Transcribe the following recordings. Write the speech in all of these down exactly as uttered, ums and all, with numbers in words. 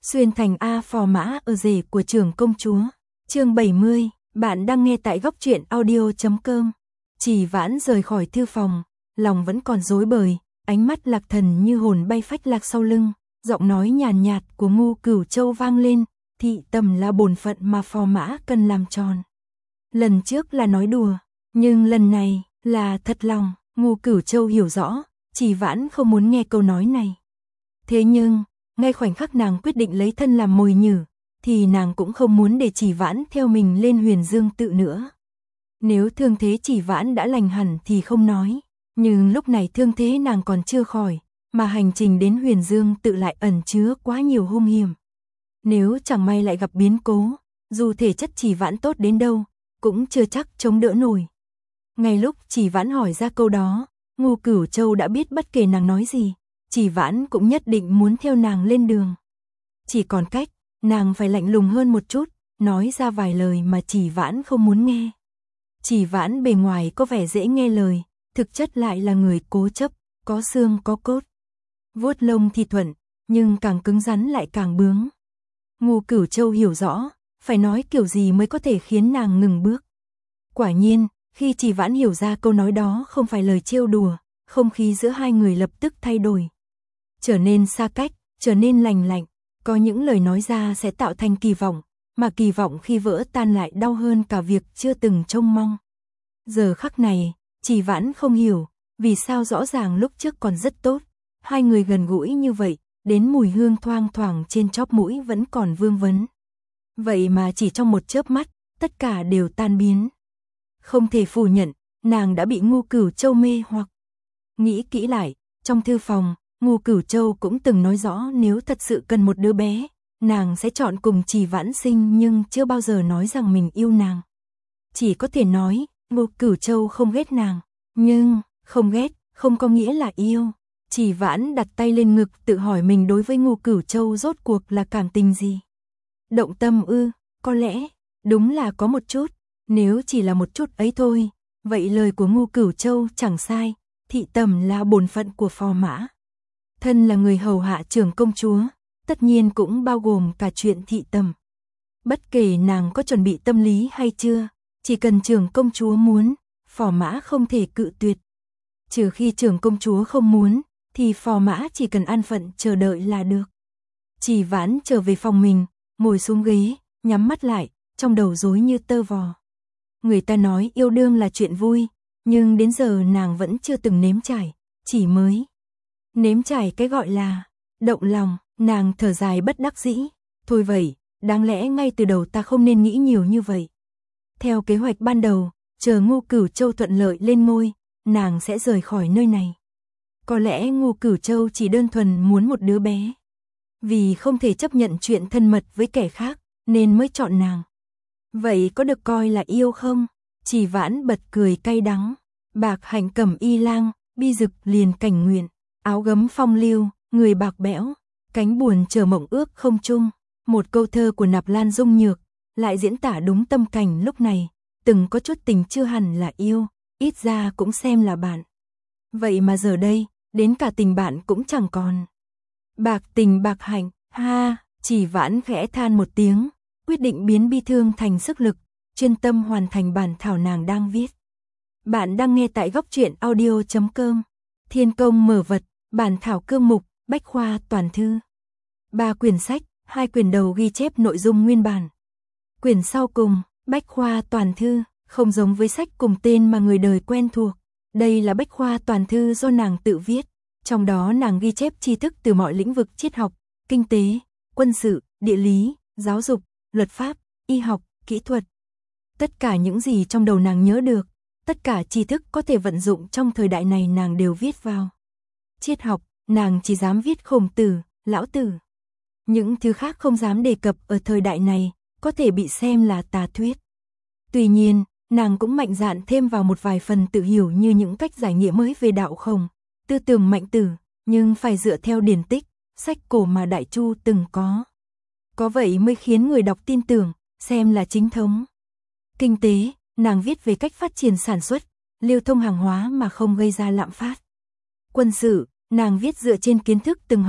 Xuyên thành A phò mã ở rể của trưởng công chúa. Chương bảy mươi, bạn đang nghe tại góc truyện audio chấm com. Chỉ Vãn rời khỏi thư phòng, lòng vẫn còn rối bời, ánh mắt lạc thần như hồn bay phách lạc sau lưng, giọng nói nhàn nhạt của Ngu Cửu Châu vang lên, thị tầm là bổn phận mà phò mã cần làm tròn. Lần trước là nói đùa, nhưng lần này là thật lòng. Ngu Cửu Châu hiểu rõ, Chỉ Vãn không muốn nghe câu nói này. Thế nhưng, ngay khoảnh khắc nàng quyết định lấy thân làm mồi nhử, thì nàng cũng không muốn để Chỉ Vãn theo mình lên Huyền Dương tự nữa. Nếu thương thế Chỉ Vãn đã lành hẳn thì không nói, nhưng lúc này thương thế nàng còn chưa khỏi, mà hành trình đến Huyền Dương tự lại ẩn chứa quá nhiều hung hiểm. Nếu chẳng may lại gặp biến cố, dù thể chất Chỉ Vãn tốt đến đâu, cũng chưa chắc chống đỡ nổi. Ngay lúc Chỉ Vãn hỏi ra câu đó, Ngu Cửu Châu đã biết bất kể nàng nói gì, Chỉ Vãn cũng nhất định muốn theo nàng lên đường. Chỉ còn cách, nàng phải lạnh lùng hơn một chút, nói ra vài lời mà Chỉ Vãn không muốn nghe. Chỉ Vãn bề ngoài có vẻ dễ nghe lời, thực chất lại là người cố chấp, có xương có cốt. Vuốt lông thì thuận, nhưng càng cứng rắn lại càng bướng. Ngu Cửu Châu hiểu rõ, phải nói kiểu gì mới có thể khiến nàng ngừng bước. Quả nhiên, khi Chỉ Vãn hiểu ra câu nói đó không phải lời trêu đùa, không khí giữa hai người lập tức thay đổi. Trở nên xa cách, trở nên lành lạnh, có những lời nói ra sẽ tạo thành kỳ vọng, mà kỳ vọng khi vỡ tan lại đau hơn cả việc chưa từng trông mong. Giờ khắc này, Chỉ Vãn không hiểu, vì sao rõ ràng lúc trước còn rất tốt, hai người gần gũi như vậy, đến mùi hương thoang thoảng trên chóp mũi vẫn còn vương vấn. Vậy mà chỉ trong một chớp mắt, tất cả đều tan biến. Không thể phủ nhận, nàng đã bị Ngu Cửu Châu mê hoặc. Nghĩ kỹ lại, trong thư phòng, Ngu Cửu Châu cũng từng nói rõ nếu thật sự cần một đứa bé, nàng sẽ chọn cùng Chỉ Vãn sinh, nhưng chưa bao giờ nói rằng mình yêu nàng. Chỉ có thể nói, Ngu Cửu Châu không ghét nàng, nhưng không ghét không có nghĩa là yêu. Chỉ Vãn đặt tay lên ngực tự hỏi mình đối với Ngu Cửu Châu rốt cuộc là cảm tình gì. Động tâm ư, có lẽ, đúng là có một chút, nếu chỉ là một chút ấy thôi, vậy lời của Ngu Cửu Châu chẳng sai, thị tầm là bổn phận của phò mã. Thân là người hầu hạ trưởng công chúa, tất nhiên cũng bao gồm cả chuyện thị tầm. Bất kể nàng có chuẩn bị tâm lý hay chưa, chỉ cần trưởng công chúa muốn, phò mã không thể cự tuyệt. Trừ khi trưởng công chúa không muốn, thì phò mã chỉ cần an phận chờ đợi là được. Chỉ Vãn trở về phòng mình, ngồi xuống ghế, nhắm mắt lại, trong đầu rối như tơ vò. Người ta nói yêu đương là chuyện vui, nhưng đến giờ nàng vẫn chưa từng nếm trải, chỉ mới nếm trải cái gọi là động lòng. Nàng thở dài bất đắc dĩ, thôi vậy, đáng lẽ ngay từ đầu ta không nên nghĩ nhiều như vậy. Theo kế hoạch ban đầu, chờ Ngu Cửu Châu thuận lợi lên ngôi, nàng sẽ rời khỏi nơi này. Có lẽ Ngu Cửu Châu chỉ đơn thuần muốn một đứa bé, vì không thể chấp nhận chuyện thân mật với kẻ khác, nên mới chọn nàng. Vậy có được coi là yêu không? Chỉ Vãn bật cười cay đắng. Bạc hạnh cẩm y lang, bi dực liền cảnh nguyện, áo gấm phong lưu, người bạc bẽo, cánh buồn chờ mộng ước không chung. Một câu thơ của Nạp Lan Dung Nhược, lại diễn tả đúng tâm cảnh lúc này, từng có chút tình chưa hẳn là yêu, ít ra cũng xem là bạn. Vậy mà giờ đây, đến cả tình bạn cũng chẳng còn. Bạc tình bạc hạnh, ha, Chỉ Vãn khẽ than một tiếng, quyết định biến bi thương thành sức lực, chuyên tâm hoàn thành bản thảo nàng đang viết. Bạn đang nghe tại góc truyện audio chấm com. Thiên công mở vật, bản thảo cương mục, bách khoa toàn thư. Ba quyển sách, hai quyển đầu ghi chép nội dung nguyên bản. Quyển sau cùng, bách khoa toàn thư, không giống với sách cùng tên mà người đời quen thuộc. Đây là bách khoa toàn thư do nàng tự viết, trong đó nàng ghi chép tri thức từ mọi lĩnh vực triết học, kinh tế, quân sự, địa lý, giáo dục, luật pháp, y học, kỹ thuật. Tất cả những gì trong đầu nàng nhớ được, tất cả tri thức có thể vận dụng trong thời đại này nàng đều viết vào. Triết học, nàng chỉ dám viết Khổng Tử, Lão Tử. Những thứ khác không dám đề cập ở thời đại này, có thể bị xem là tà thuyết. Tuy nhiên, nàng cũng mạnh dạn thêm vào một vài phần tự hiểu như những cách giải nghĩa mới về đạo Khổng, tư tưởng Mạnh Tử, nhưng phải dựa theo điển tích, sách cổ mà Đại Chu từng có. Có vậy mới khiến người đọc tin tưởng, xem là chính thống. Kinh tế, nàng viết về cách phát triển sản xuất, lưu thông hàng hóa mà không gây ra lạm phát. Quân sự, nàng viết dựa trên kiến thức từng học,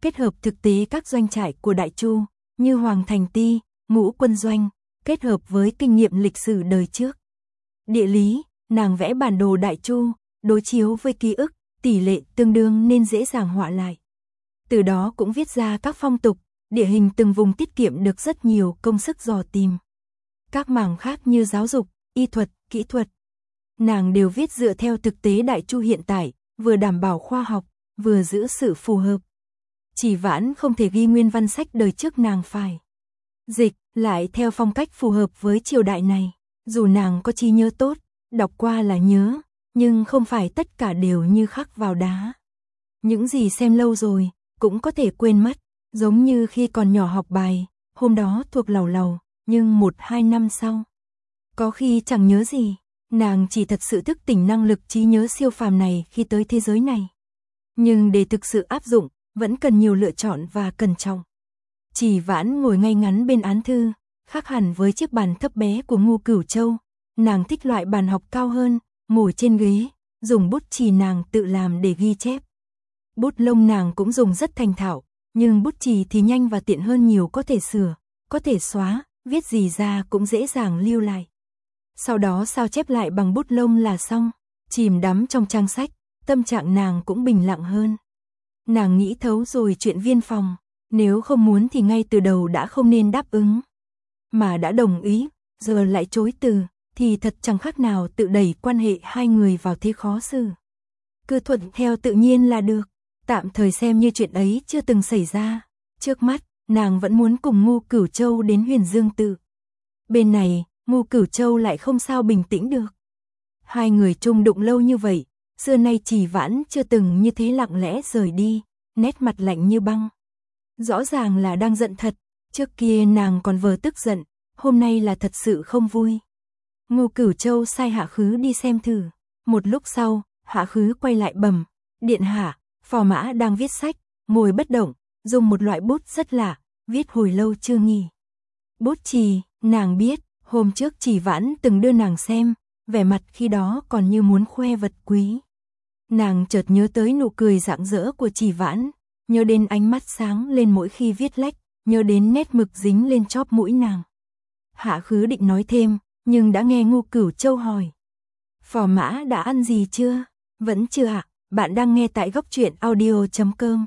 kết hợp thực tế các doanh trại của Đại Chu, như Hoàng Thành Ti, Ngũ Quân Doanh, kết hợp với kinh nghiệm lịch sử đời trước. Địa lý, nàng vẽ bản đồ Đại Chu, đối chiếu với ký ức, tỷ lệ tương đương nên dễ dàng họa lại. Từ đó cũng viết ra các phong tục, địa hình từng vùng tiết kiệm được rất nhiều công sức dò tìm. Các mảng khác như giáo dục, y thuật, kỹ thuật, nàng đều viết dựa theo thực tế Đại Chu hiện tại, vừa đảm bảo khoa học, vừa giữ sự phù hợp. Chỉ Vãn không thể ghi nguyên văn sách đời trước nàng phải dịch lại theo phong cách phù hợp với triều đại này. Dù nàng có trí nhớ tốt, đọc qua là nhớ, nhưng không phải tất cả đều như khắc vào đá. Những gì xem lâu rồi, cũng có thể quên mất, giống như khi còn nhỏ học bài, hôm đó thuộc lầu lầu, nhưng một hai năm sau, có khi chẳng nhớ gì. Nàng chỉ thật sự thức tỉnh năng lực trí nhớ siêu phàm này khi tới thế giới này. Nhưng để thực sự áp dụng, vẫn cần nhiều lựa chọn và cẩn trọng. Chỉ Vãn ngồi ngay ngắn bên án thư, khác hẳn với chiếc bàn thấp bé của Ngô Cửu Châu. Nàng thích loại bàn học cao hơn, ngồi trên ghế, dùng bút chì nàng tự làm để ghi chép. Bút lông nàng cũng dùng rất thành thạo, nhưng bút chì thì nhanh và tiện hơn nhiều, có thể sửa, có thể xóa, viết gì ra cũng dễ dàng lưu lại. Sau đó sao chép lại bằng bút lông là xong, chìm đắm trong trang sách, tâm trạng nàng cũng bình lặng hơn. Nàng nghĩ thấu rồi chuyện viên phòng, nếu không muốn thì ngay từ đầu đã không nên đáp ứng. Mà đã đồng ý, giờ lại chối từ, thì thật chẳng khác nào tự đẩy quan hệ hai người vào thế khó xử. Cứ thuận theo tự nhiên là được, tạm thời xem như chuyện ấy chưa từng xảy ra. Trước mắt, nàng vẫn muốn cùng Ngô Cửu Châu đến Huyền Dương Tự. Bên này, Ngô Cửu Châu lại không sao bình tĩnh được. Hai người chung đụng lâu như vậy, xưa nay Chỉ Vãn chưa từng như thế lặng lẽ rời đi, nét mặt lạnh như băng. Rõ ràng là đang giận thật, trước kia nàng còn vờ tức giận, hôm nay là thật sự không vui. Ngô Cửu Châu sai Hạ Khứ đi xem thử. Một lúc sau, Hạ Khứ quay lại bẩm, điện hạ, phò mã đang viết sách, ngồi bất động, dùng một loại bút rất lạ, viết hồi lâu chưa nghỉ. Bút chì, nàng biết, hôm trước Chỉ Vãn từng đưa nàng xem, vẻ mặt khi đó còn như muốn khoe vật quý. Nàng chợt nhớ tới nụ cười rạng rỡ của Chỉ Vãn, nhớ đến ánh mắt sáng lên mỗi khi viết lách, nhớ đến nét mực dính lên chóp mũi nàng. Hạ Khứ định nói thêm, nhưng đã nghe Ngô Cửu Châu hỏi. Phò mã đã ăn gì chưa? Vẫn chưa ạ, à? Bạn đang nghe tại góc truyện audio chấm com.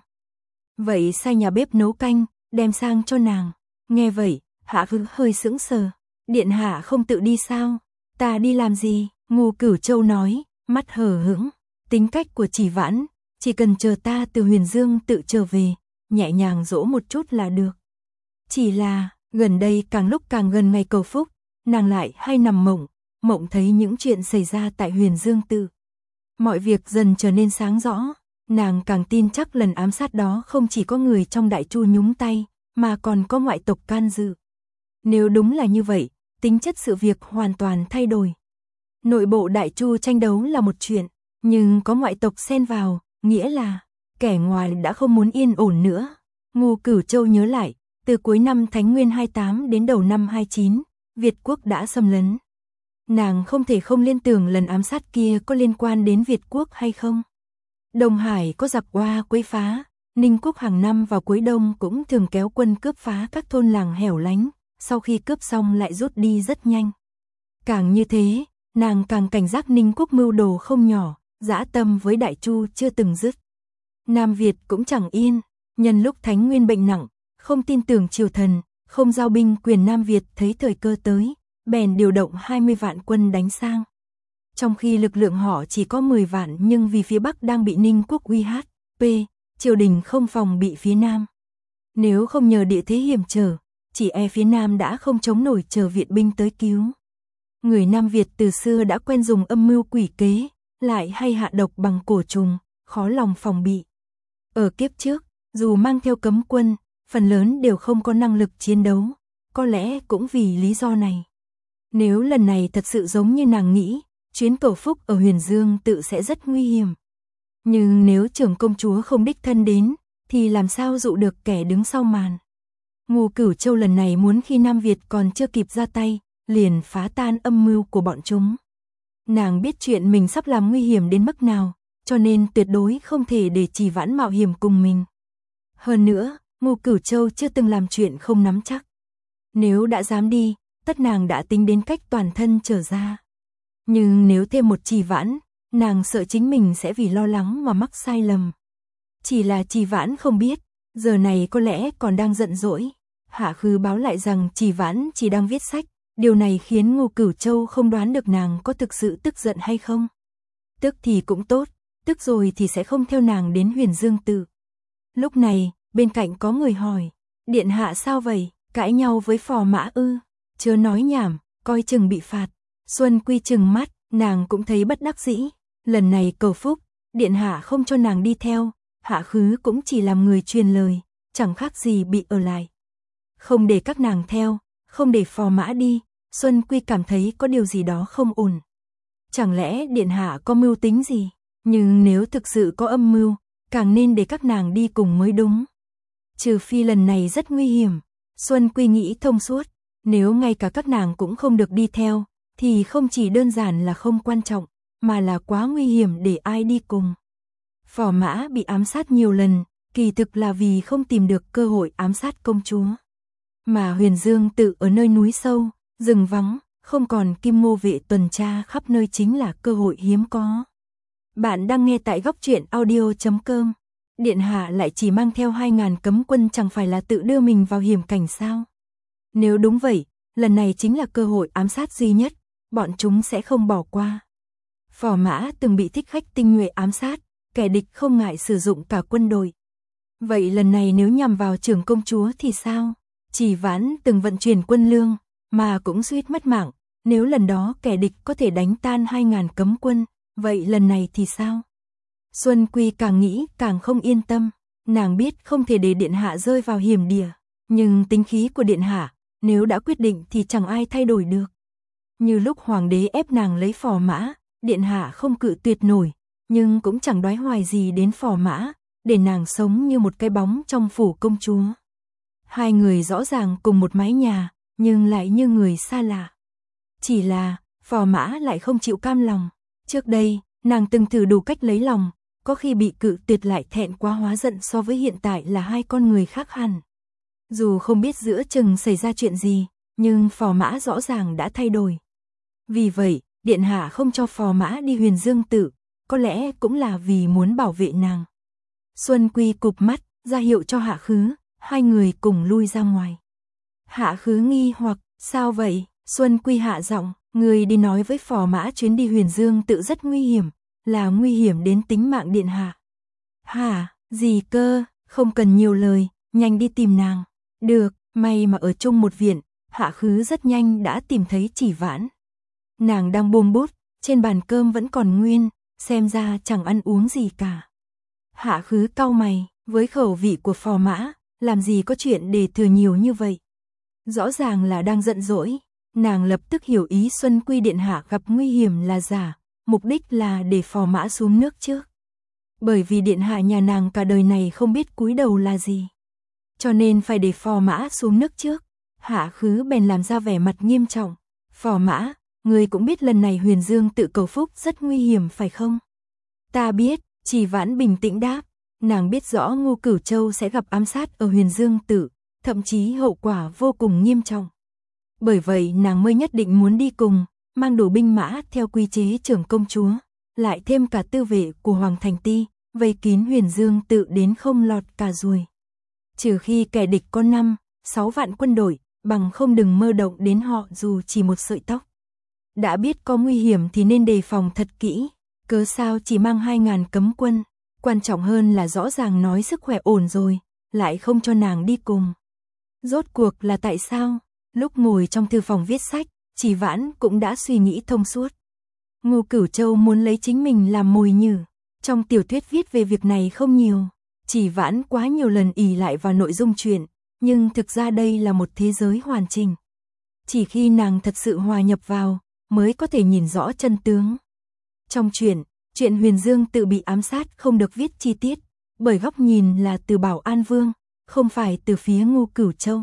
Vậy sai nhà bếp nấu canh, đem sang cho nàng. Nghe vậy, Hạ Khứ hơi sững sờ. Điện hạ không tự đi sao? Ta đi làm gì? Ngô Cửu Châu nói, mắt hờ hững. Tính cách của Chỉ Vãn, chỉ cần chờ ta từ Huyền Dương Tự trở về, nhẹ nhàng dỗ một chút là được. Chỉ là, gần đây càng lúc càng gần ngày cầu phúc, nàng lại hay nằm mộng, mộng thấy những chuyện xảy ra tại Huyền Dương Tự. Mọi việc dần trở nên sáng rõ, nàng càng tin chắc lần ám sát đó không chỉ có người trong Đại Chu nhúng tay, mà còn có ngoại tộc can dự. Nếu đúng là như vậy, tính chất sự việc hoàn toàn thay đổi. Nội bộ Đại Chu tranh đấu là một chuyện, nhưng có ngoại tộc xen vào, nghĩa là kẻ ngoài đã không muốn yên ổn nữa. Ngô Cửu Châu nhớ lại, từ cuối năm Thánh Nguyên hai mươi tám đến đầu năm hai mươi chín, Việt quốc đã xâm lấn. Nàng không thể không liên tưởng lần ám sát kia có liên quan đến Việt quốc hay không. Đông Hải có giặc oa quấy phá, Ninh quốc hàng năm vào cuối đông cũng thường kéo quân cướp phá các thôn làng hẻo lánh, sau khi cướp xong lại rút đi rất nhanh. Càng như thế, nàng càng cảnh giác Ninh quốc mưu đồ không nhỏ, dã tâm với Đại Chu chưa từng dứt. Nam Việt cũng chẳng yên, nhân lúc Thánh Nguyên bệnh nặng, không tin tưởng triều thần, không giao binh quyền, Nam Việt thấy thời cơ tới, bèn điều động hai mươi vạn quân đánh sang. Trong khi lực lượng họ chỉ có mười vạn, nhưng vì phía Bắc đang bị Ninh quốc uy hiếp, triều đình không phòng bị phía Nam. Nếu không nhờ địa thế hiểm trở, chỉ e phía Nam đã không chống nổi chờ viện binh tới cứu. Người Nam Việt từ xưa đã quen dùng âm mưu quỷ kế, lại hay hạ độc bằng cổ trùng, khó lòng phòng bị. Ở kiếp trước, dù mang theo cấm quân, phần lớn đều không có năng lực chiến đấu, có lẽ cũng vì lý do này. Nếu lần này thật sự giống như nàng nghĩ, chuyến cầu phúc ở Huyền Dương Tự sẽ rất nguy hiểm. Nhưng nếu trưởng công chúa không đích thân đến, thì làm sao dụ được kẻ đứng sau màn. Ngô Cửu Châu lần này muốn khi Nam Việt còn chưa kịp ra tay, liền phá tan âm mưu của bọn chúng. Nàng biết chuyện mình sắp làm nguy hiểm đến mức nào, cho nên tuyệt đối không thể để Chỉ Vãn mạo hiểm cùng mình. Hơn nữa, Ngô Cửu Châu chưa từng làm chuyện không nắm chắc. Nếu đã dám đi, tất nàng đã tính đến cách toàn thân trở ra. Nhưng nếu thêm một Trì Vãn, nàng sợ chính mình sẽ vì lo lắng mà mắc sai lầm. Chỉ là Trì Vãn không biết, giờ này có lẽ còn đang giận dỗi. Hạ Khứ báo lại rằng Trì Vãn chỉ đang viết sách, điều này khiến Ngô Cửu Châu không đoán được nàng có thực sự tức giận hay không. Tức thì cũng tốt, tức rồi thì sẽ không theo nàng đến Huyền Dương Tự. Lúc này, bên cạnh có người hỏi, điện hạ sao vậy, cãi nhau với Phò Mã ư? Chớ nói nhảm, coi chừng bị phạt. Xuân Quy trừng mắt, nàng cũng thấy bất đắc dĩ, lần này cầu phúc, điện hạ không cho nàng đi theo, Hạ Khứ cũng chỉ làm người truyền lời, chẳng khác gì bị ở lại. Không để các nàng theo, không để Phò Mã đi, Xuân Quy cảm thấy có điều gì đó không ổn. Chẳng lẽ điện hạ có mưu tính gì? Nhưng nếu thực sự có âm mưu, càng nên để các nàng đi cùng mới đúng. Trừ phi lần này rất nguy hiểm, Xuân Quy nghĩ thông suốt, nếu ngay cả các nàng cũng không được đi theo, thì không chỉ đơn giản là không quan trọng, mà là quá nguy hiểm để ai đi cùng. Phò Mã bị ám sát nhiều lần, kỳ thực là vì không tìm được cơ hội ám sát công chúa. Mà Huyền Dương Tự ở nơi núi sâu, rừng vắng, không còn kim ngô vệ tuần tra khắp nơi chính là cơ hội hiếm có. Bạn đang nghe tại góc truyện audio chấm com. Điện hạ lại chỉ mang theo hai ngàn cấm quân, chẳng phải là tự đưa mình vào hiểm cảnh sao? Nếu đúng vậy, lần này chính là cơ hội ám sát duy nhất, bọn chúng sẽ không bỏ qua. Phò Mã từng bị thích khách tinh nhuệ ám sát, kẻ địch không ngại sử dụng cả quân đội. Vậy lần này nếu nhằm vào trưởng công chúa thì sao? Trì Vãn từng vận chuyển quân lương, mà cũng suýt mất mạng, nếu lần đó kẻ địch có thể đánh tan hai ngàn cấm quân, vậy lần này thì sao? Xuân Quy càng nghĩ càng không yên tâm, nàng biết không thể để điện hạ rơi vào hiểm địa, nhưng tính khí của điện hạ, nếu đã quyết định thì chẳng ai thay đổi được. Như lúc hoàng đế ép nàng lấy Phò Mã, điện hạ không cự tuyệt nổi, nhưng cũng chẳng đoái hoài gì đến Phò Mã, để nàng sống như một cái bóng trong phủ công chúa. Hai người rõ ràng cùng một mái nhà, nhưng lại như người xa lạ. Chỉ là, Phò Mã lại không chịu cam lòng. Trước đây, nàng từng thử đủ cách lấy lòng, có khi bị cự tuyệt lại thẹn quá hóa giận, so với hiện tại là hai con người khác hẳn. Dù không biết giữa chừng xảy ra chuyện gì, nhưng Phò Mã rõ ràng đã thay đổi. Vì vậy, điện hạ không cho Phò Mã đi Huyền Dương Tự, có lẽ cũng là vì muốn bảo vệ nàng. Xuân Quy cụp mắt, ra hiệu cho Hạ Khứ, hai người cùng lui ra ngoài. Hạ Khứ nghi hoặc, sao vậy? Xuân Quy hạ giọng, người đi nói với Phò Mã chuyến đi Huyền Dương Tự rất nguy hiểm, là nguy hiểm đến tính mạng điện hạ. Hả, gì cơ, không cần nhiều lời, nhanh đi tìm nàng. Được, may mà ở chung một viện, Hạ Khứ rất nhanh đã tìm thấy Trì Vãn. Nàng đang buông bút, trên bàn cơm vẫn còn nguyên, xem ra chẳng ăn uống gì cả. Hạ Khứ cau mày, với khẩu vị của Phò Mã, làm gì có chuyện để thừa nhiều như vậy. Rõ ràng là đang giận dỗi, nàng lập tức hiểu ý Xuân Quy điện hạ gặp nguy hiểm là giả, mục đích là để Phò Mã xuống nước trước. Bởi vì điện hạ nhà nàng cả đời này không biết cúi đầu là gì, cho nên phải để Phò Mã xuống nước trước. Hạ Khứ bèn làm ra vẻ mặt nghiêm trọng. Phò Mã, người cũng biết lần này Huyền Dương Tự cầu phúc rất nguy hiểm phải không? Ta biết, Trì Vãn bình tĩnh đáp, nàng biết rõ Ngô Cửu Châu sẽ gặp ám sát ở Huyền Dương Tự, thậm chí hậu quả vô cùng nghiêm trọng. Bởi vậy nàng mới nhất định muốn đi cùng, mang đủ binh mã theo quy chế trưởng công chúa, lại thêm cả tư vệ của Hoàng Thành Ti, vây kín Huyền Dương Tự đến không lọt cả ruồi. Trừ khi kẻ địch có năm, sáu vạn quân đội, bằng không đừng mơ động đến họ dù chỉ một sợi tóc. Đã biết có nguy hiểm thì nên đề phòng thật kỹ, cớ sao chỉ mang hai ngàn cấm quân, quan trọng hơn là rõ ràng nói sức khỏe ổn rồi, lại không cho nàng đi cùng. Rốt cuộc là tại sao? Lúc ngồi trong thư phòng viết sách, Trì Vãn cũng đã suy nghĩ thông suốt. Ngô Cửu Châu muốn lấy chính mình làm mồi nhử. Trong tiểu thuyết viết về việc này không nhiều. Trì Vãn quá nhiều lần ỷ lại vào nội dung truyện, nhưng thực ra đây là một thế giới hoàn chỉnh. Chỉ khi nàng thật sự hòa nhập vào, mới có thể nhìn rõ chân tướng. Trong truyện, chuyện Huyền Dương Tự bị ám sát không được viết chi tiết, bởi góc nhìn là từ Bảo An Vương, không phải từ phía Ngô Cửu Châu.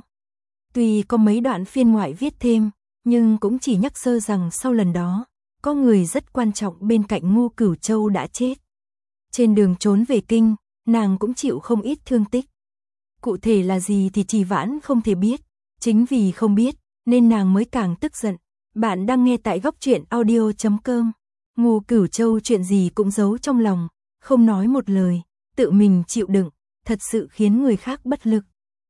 Tuy có mấy đoạn phiên ngoại viết thêm, nhưng cũng chỉ nhắc sơ rằng sau lần đó, có người rất quan trọng bên cạnh Ngô Cửu Châu đã chết. Trên đường trốn về kinh, nàng cũng chịu không ít thương tích. Cụ thể là gì thì Trì Vãn không thể biết, chính vì không biết, nên nàng mới càng tức giận. Bạn đang nghe tại góc truyện audio chấm com. Ngô Cửu Châu chuyện gì cũng giấu trong lòng, không nói một lời, tự mình chịu đựng, thật sự khiến người khác bất lực.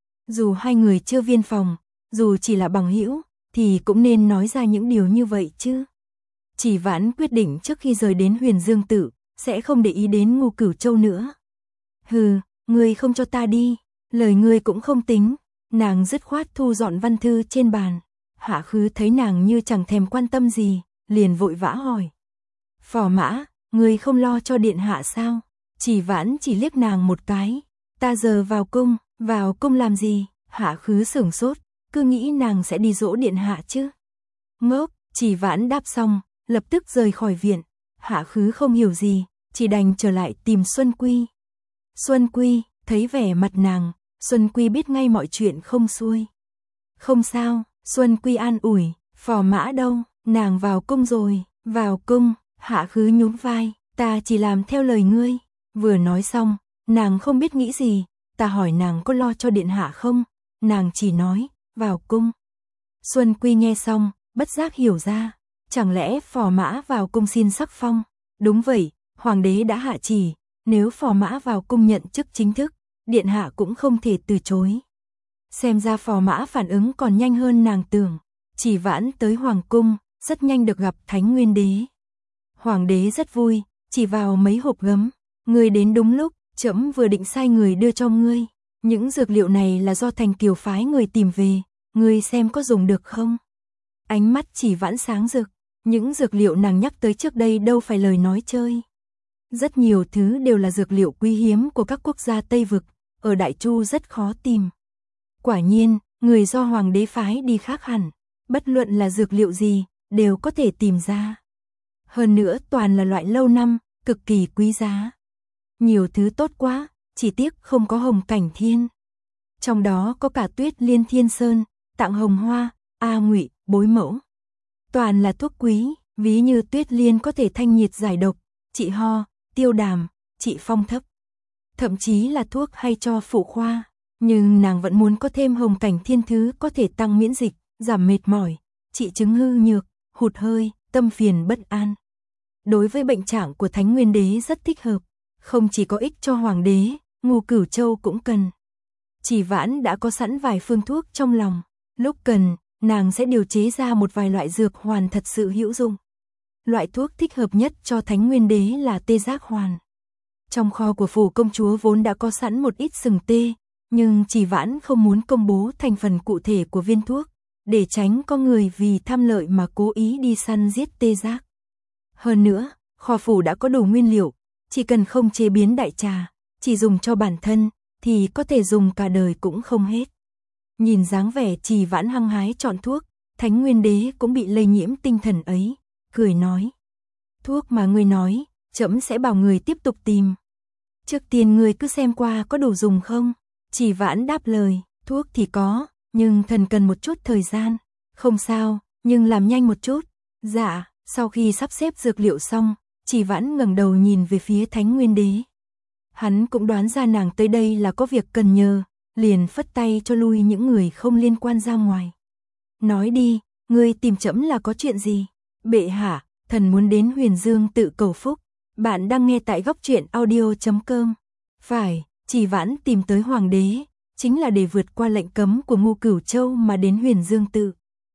Dù hai người chưa viên phòng, dù chỉ là bằng hữu, thì cũng nên nói ra những điều như vậy chứ. Trì Vãn quyết định trước khi rời đến Huyền Dương Tự, sẽ không để ý đến Ngô Cửu Châu nữa. Hừ, ngươi không cho ta đi, lời ngươi cũng không tính. Nàng dứt khoát thu dọn văn thư trên bàn. Hạ Khứ thấy nàng như chẳng thèm quan tâm gì, liền vội vã hỏi. Phò mã, ngươi không lo cho điện hạ sao? Trì Vãn chỉ liếc nàng một cái. Ta giờ vào cung, vào cung làm gì? Hạ Khứ sửng sốt, cứ nghĩ nàng sẽ đi dỗ điện hạ chứ. Ngốc, Trì Vãn đáp xong, lập tức rời khỏi viện. Hạ Khứ không hiểu gì, chỉ đành trở lại tìm Xuân Quy. Xuân Quy, thấy vẻ mặt nàng, Xuân Quy biết ngay mọi chuyện không xuôi. Không sao, Xuân Quy an ủi, phò mã đâu, nàng vào cung rồi, vào cung. Hạ Khứ nhún vai, ta chỉ làm theo lời ngươi. Vừa nói xong, nàng không biết nghĩ gì, ta hỏi nàng có lo cho điện hạ không, nàng chỉ nói, vào cung. Xuân Quy nghe xong, bất giác hiểu ra, chẳng lẽ phò mã vào cung xin sắc phong? Đúng vậy, hoàng đế đã hạ chỉ, nếu phò mã vào cung nhận chức chính thức, điện hạ cũng không thể từ chối. Xem ra phò mã phản ứng còn nhanh hơn nàng tưởng. Trì Vãn tới hoàng cung, rất nhanh được gặp Thánh Nguyên Đế. Hoàng đế rất vui, chỉ vào mấy hộp gấm. Ngươi đến đúng lúc, trẫm vừa định sai người đưa cho ngươi. Những dược liệu này là do Thành Kiều phái người tìm về, ngươi xem có dùng được không? Ánh mắt Trì Vãn sáng rực, những dược liệu nàng nhắc tới trước đây đâu phải lời nói chơi. Rất nhiều thứ đều là dược liệu quý hiếm của các quốc gia Tây Vực, ở Đại Chu rất khó tìm. Quả nhiên, người do hoàng đế phái đi khác hẳn, bất luận là dược liệu gì, đều có thể tìm ra. Hơn nữa toàn là loại lâu năm, cực kỳ quý giá. Nhiều thứ tốt quá, chỉ tiếc không có hồng cảnh thiên. Trong đó có cả Tuyết Liên Thiên Sơn, Tạng Hồng Hoa, A Ngụy, Bối Mẫu. Toàn là thuốc quý, ví như Tuyết Liên có thể thanh nhiệt giải độc, trị ho, tiêu đàm, trị phong thấp. Thậm chí là thuốc hay cho phụ khoa. Nhưng nàng vẫn muốn có thêm hồng cảnh thiên thứ có thể tăng miễn dịch, giảm mệt mỏi, trị chứng hư nhược, hụt hơi, tâm phiền bất an. Đối với bệnh trạng của Thánh Nguyên Đế rất thích hợp, không chỉ có ích cho hoàng đế, Ngô Cửu Châu cũng cần. Trì Vãn đã có sẵn vài phương thuốc trong lòng, lúc cần, nàng sẽ điều chế ra một vài loại dược hoàn thật sự hữu dụng. Loại thuốc thích hợp nhất cho Thánh Nguyên Đế là tê giác hoàn. Trong kho của phủ công chúa vốn đã có sẵn một ít sừng tê, nhưng Trì Vãn không muốn công bố thành phần cụ thể của viên thuốc, để tránh có người vì tham lợi mà cố ý đi săn giết tê giác. Hơn nữa, kho phủ đã có đủ nguyên liệu, chỉ cần không chế biến đại trà, chỉ dùng cho bản thân, thì có thể dùng cả đời cũng không hết. Nhìn dáng vẻ Trì Vãn hăng hái chọn thuốc, Thánh Nguyên Đế cũng bị lây nhiễm tinh thần ấy, cười nói. Thuốc mà ngươi nói, trẫm sẽ bảo người tiếp tục tìm. Trước tiên ngươi cứ xem qua có đủ dùng không? Trì Vãn đáp lời, thuốc thì có, nhưng thần cần một chút thời gian. Không sao, nhưng làm nhanh một chút. Dạ, sau khi sắp xếp dược liệu xong, Trì Vãn ngẩng đầu nhìn về phía Thánh Nguyên Đế. Hắn cũng đoán ra nàng tới đây là có việc cần nhờ, liền phất tay cho lui những người không liên quan ra ngoài. Nói đi, ngươi tìm trẫm là có chuyện gì? Bệ hạ, thần muốn đến Huyền Dương Tự cầu phúc. Bạn đang nghe tại góc truyện audio chấm com. Phải, Trì Vãn tìm tới hoàng đế, chính là để vượt qua lệnh cấm của Ngô Cửu Châu mà đến Huyền Dương Tự.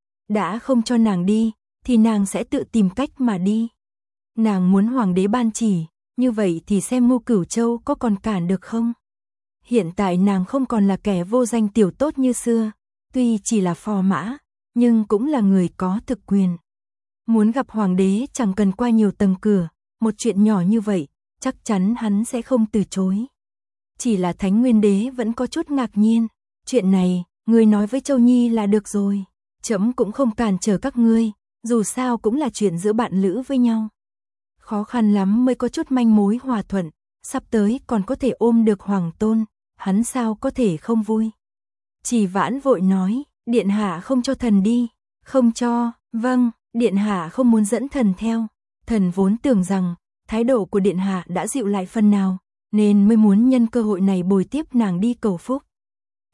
Đã không cho nàng đi, thì nàng sẽ tự tìm cách mà đi. Nàng muốn hoàng đế ban chỉ, như vậy thì xem Ngô Cửu Châu có còn cản được không? Hiện tại nàng không còn là kẻ vô danh tiểu tốt như xưa, tuy chỉ là phò mã, nhưng cũng là người có thực quyền. Muốn gặp hoàng đế chẳng cần qua nhiều tầng cửa, một chuyện nhỏ như vậy, chắc chắn hắn sẽ không từ chối. Chỉ là Thánh Nguyên Đế vẫn có chút ngạc nhiên, chuyện này, ngươi nói với Châu Nhi là được rồi, trẫm cũng không cản trở các ngươi, dù sao cũng là chuyện giữa bạn lữ với nhau. Khó khăn lắm mới có chút manh mối hòa thuận, sắp tới còn có thể ôm được hoàng tôn, hắn sao có thể không vui. Trì Vãn vội nói, điện hạ không cho thần đi, không cho, vâng, điện hạ không muốn dẫn thần theo, thần vốn tưởng rằng, thái độ của điện hạ đã dịu lại phần nào, nên mới muốn nhân cơ hội này bồi tiếp nàng đi cầu phúc.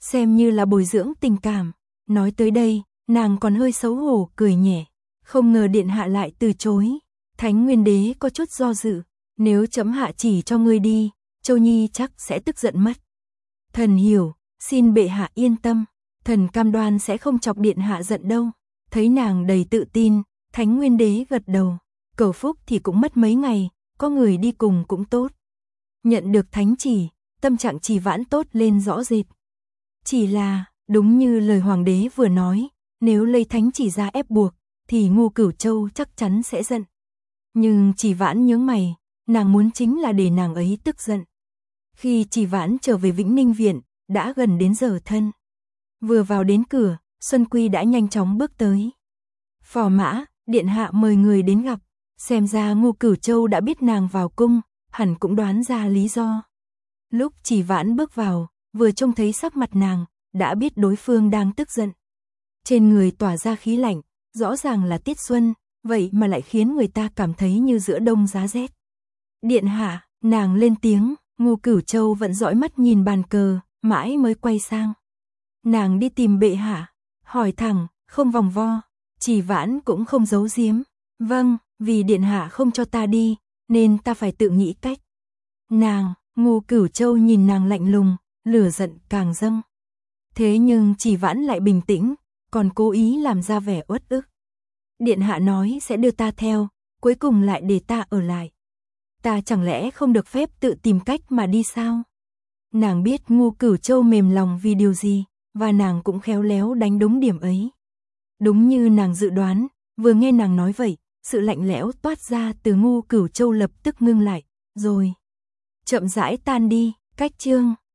xem như là bồi dưỡng tình cảm. Nói tới đây, nàng còn hơi xấu hổ cười nhẹ, không ngờ điện hạ lại từ chối. Thánh Nguyên Đế có chút do dự, nếu chấm hạ chỉ cho ngươi đi, Châu Nhi chắc sẽ tức giận mất. Thần hiểu, xin bệ hạ yên tâm, thần cam đoan sẽ không chọc điện hạ giận đâu. Thấy nàng đầy tự tin, Thánh Nguyên Đế gật đầu, cầu phúc thì cũng mất mấy ngày, có người đi cùng cũng tốt. Nhận được thánh chỉ, tâm trạng Trì Vãn tốt lên rõ rệt. Chỉ là, đúng như lời hoàng đế vừa nói, nếu lấy thánh chỉ ra ép buộc, thì Ngô Cửu Châu chắc chắn sẽ giận. Nhưng Trì Vãn nhướng mày, nàng muốn chính là để nàng ấy tức giận. Khi Trì Vãn trở về Vĩnh Ninh Viện, đã gần đến giờ thân. Vừa vào đến cửa, Xuân Quy đã nhanh chóng bước tới. Phò mã, điện hạ mời người đến gặp, xem ra Ngô Cửu Châu đã biết nàng vào cung, hẳn cũng đoán ra lý do. Lúc Trì Vãn bước vào, vừa trông thấy sắc mặt nàng, đã biết đối phương đang tức giận. Trên người tỏa ra khí lạnh, rõ ràng là tiết xuân, vậy mà lại khiến người ta cảm thấy như giữa đông giá rét. Điện hạ, nàng lên tiếng, Ngô Cửu Châu vẫn dõi mắt nhìn bàn cờ, mãi mới quay sang. Nàng đi tìm bệ hạ, hỏi thẳng, không vòng vo. Trì Vãn cũng không giấu giếm. Vâng, vì điện hạ không cho ta đi, nên ta phải tự nghĩ cách. Nàng, Ngô Cửu Châu nhìn nàng lạnh lùng, lửa giận càng dâng. Thế nhưng Trì Vãn lại bình tĩnh, còn cố ý làm ra vẻ uất ức. Điện hạ nói sẽ đưa ta theo, cuối cùng lại để ta ở lại. Ta chẳng lẽ không được phép tự tìm cách mà đi sao? Nàng biết Ngô Cửu Châu mềm lòng vì điều gì, và nàng cũng khéo léo đánh đúng điểm ấy. Đúng như nàng dự đoán, vừa nghe nàng nói vậy, sự lạnh lẽo toát ra từ Ngô Cửu Châu lập tức ngưng lại, rồi chậm rãi tan đi. Cách chương